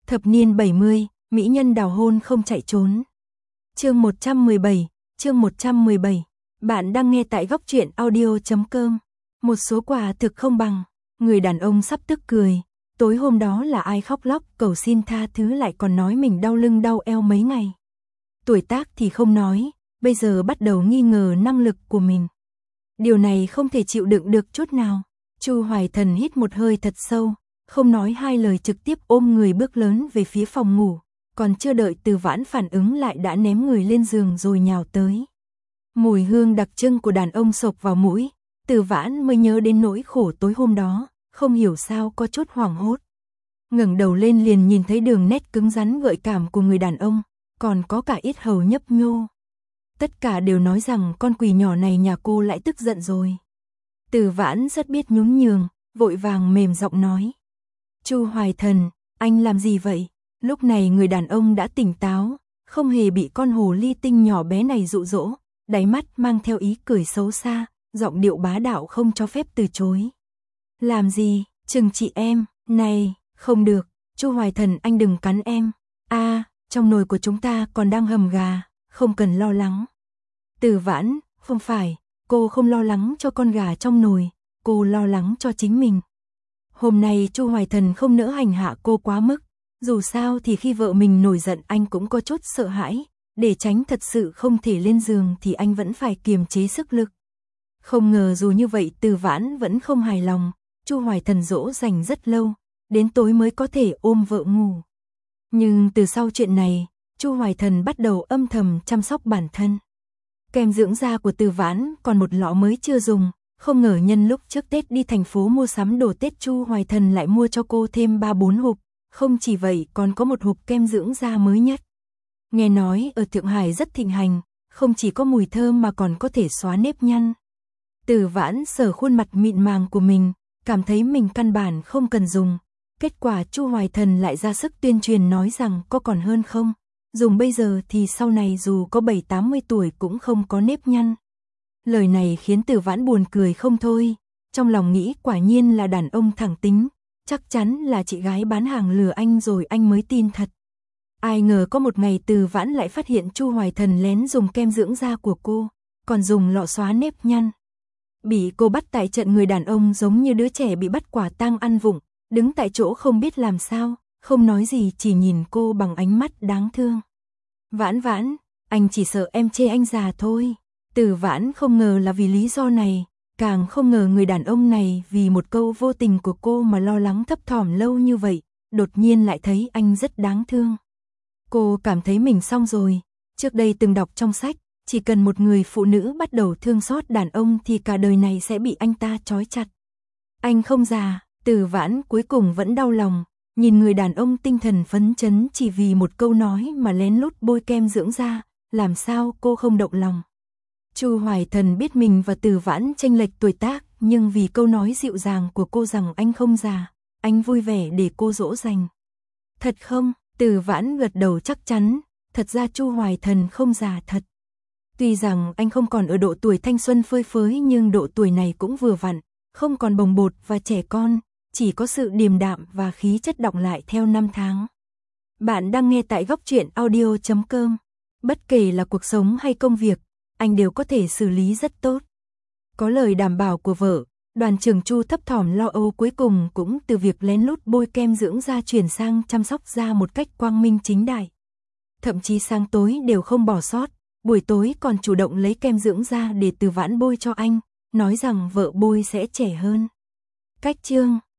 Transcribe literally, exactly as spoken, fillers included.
Thập niên bảy mươi, mỹ nhân đào hôn không chạy trốn. Chương một trăm mười bảy, chương một trăm mười bảy. Bạn đang nghe tại góc truyện audio chấm com. Một số quà thực không bằng, người đàn ông sắp tức cười. Tối hôm đó là ai khóc lóc cầu xin tha thứ lại còn nói mình đau lưng đau eo mấy ngày. Tuổi tác thì không nói, bây giờ bắt đầu nghi ngờ năng lực của mình. Điều này không thể chịu đựng được chút nào. Chu Hoài Thần hít một hơi thật sâu, không nói hai lời trực tiếp ôm người bước lớn về phía phòng ngủ, còn chưa đợi Từ Vãn phản ứng lại đã ném người lên giường rồi nhào tới. Mùi hương đặc trưng của đàn ông xộc vào mũi, Từ Vãn mới nhớ đến nỗi khổ tối hôm đó, không hiểu sao có chút hoảng hốt. Ngẩng đầu lên liền nhìn thấy đường nét cứng rắn gợi cảm của người đàn ông, còn có cả yết hầu nhấp nhô. Tất cả đều nói rằng con quỷ nhỏ này nhà cô lại tức giận rồi. Từ Vãn rất biết nhún nhường, vội vàng mềm giọng nói. Chu Hoài Thần, anh làm gì vậy? Lúc này người đàn ông đã tỉnh táo, không hề bị con hồ ly tinh nhỏ bé này dụ dỗ, đáy mắt mang theo ý cười xấu xa, giọng điệu bá đạo không cho phép từ chối. Làm gì, chừng chị em, này, không được, Chu Hoài Thần anh đừng cắn em. A, à, trong nồi của chúng ta còn đang hầm gà, không cần lo lắng. Từ Vãn, không phải, cô không lo lắng cho con gà trong nồi, cô lo lắng cho chính mình. Hôm nay Chu Hoài Thần không nỡ hành hạ cô quá mức, dù sao thì khi vợ mình nổi giận anh cũng có chút sợ hãi, để tránh thật sự không thể lên giường thì anh vẫn phải kiềm chế sức lực. Không ngờ dù như vậy Từ Vãn vẫn không hài lòng, Chu Hoài Thần dỗ dành rất lâu, đến tối mới có thể ôm vợ ngủ. Nhưng từ sau chuyện này, Chu Hoài Thần bắt đầu âm thầm chăm sóc bản thân. Kem dưỡng da của Từ Vãn còn một lọ mới chưa dùng, không ngờ nhân lúc trước Tết đi thành phố mua sắm đồ Tết Chu Hoài Thần lại mua cho cô thêm ba bốn hộp, không chỉ vậy còn có một hộp kem dưỡng da mới nhất. Nghe nói ở Thượng Hải rất thịnh hành, không chỉ có mùi thơm mà còn có thể xóa nếp nhăn. Từ Vãn sờ khuôn mặt mịn màng của mình, cảm thấy mình căn bản không cần dùng. Kết quả Chu Hoài Thần lại ra sức tuyên truyền nói rằng có còn hơn không, dùng bây giờ thì sau này dù có bảy tám mươi tuổi cũng không có nếp nhăn. Lời này khiến Từ Vãn buồn cười không thôi, trong lòng nghĩ quả nhiên là đàn ông thẳng tính, chắc chắn là chị gái bán hàng lừa anh rồi anh mới tin thật. Ai ngờ có một ngày Từ Vãn lại phát hiện Chu Hoài Thần lén dùng kem dưỡng da của cô, còn dùng lọ xóa nếp nhăn. Bị cô bắt tại trận, người đàn ông giống như đứa trẻ bị bắt quả tang ăn vụng, đứng tại chỗ không biết làm sao, không nói gì chỉ nhìn cô bằng ánh mắt đáng thương. Vãn Vãn, anh chỉ sợ em chê anh già thôi. Từ Vãn không ngờ là vì lý do này, càng không ngờ người đàn ông này vì một câu vô tình của cô mà lo lắng thấp thỏm lâu như vậy, đột nhiên lại thấy anh rất đáng thương. Cô cảm thấy mình xong rồi, trước đây từng đọc trong sách, chỉ cần một người phụ nữ bắt đầu thương xót đàn ông thì cả đời này sẽ bị anh ta trói chặt. Anh không già, Từ Vãn cuối cùng vẫn đau lòng, nhìn người đàn ông tinh thần phấn chấn chỉ vì một câu nói mà lén lút bôi kem dưỡng da, làm sao cô không động lòng. Chu Hoài Thần biết mình và Từ Vãn chênh lệch tuổi tác, nhưng vì câu nói dịu dàng của cô rằng anh không già, anh vui vẻ để cô dỗ dành. Thật không? Từ Vãn gật đầu chắc chắn, thật ra Chu Hoài Thần không già thật. Tuy rằng anh không còn ở độ tuổi thanh xuân phơi phới nhưng độ tuổi này cũng vừa vặn, không còn bồng bột và trẻ con, chỉ có sự điềm đạm và khí chất đọng lại theo năm tháng. Bạn đang nghe tại góc truyện audio chấm com. Bất kể là cuộc sống hay công việc, anh đều có thể xử lý rất tốt. Có lời đảm bảo của vợ, Đoàn trưởng Chu thấp thỏm lo âu cuối cùng cũng từ việc lén lút bôi kem dưỡng da chuyển sang chăm sóc da một cách quang minh chính đại. Thậm chí sáng tối đều không bỏ sót, buổi tối còn chủ động lấy kem dưỡng da để Từ Vãn bôi cho anh, nói rằng vợ bôi sẽ trẻ hơn. Cách chương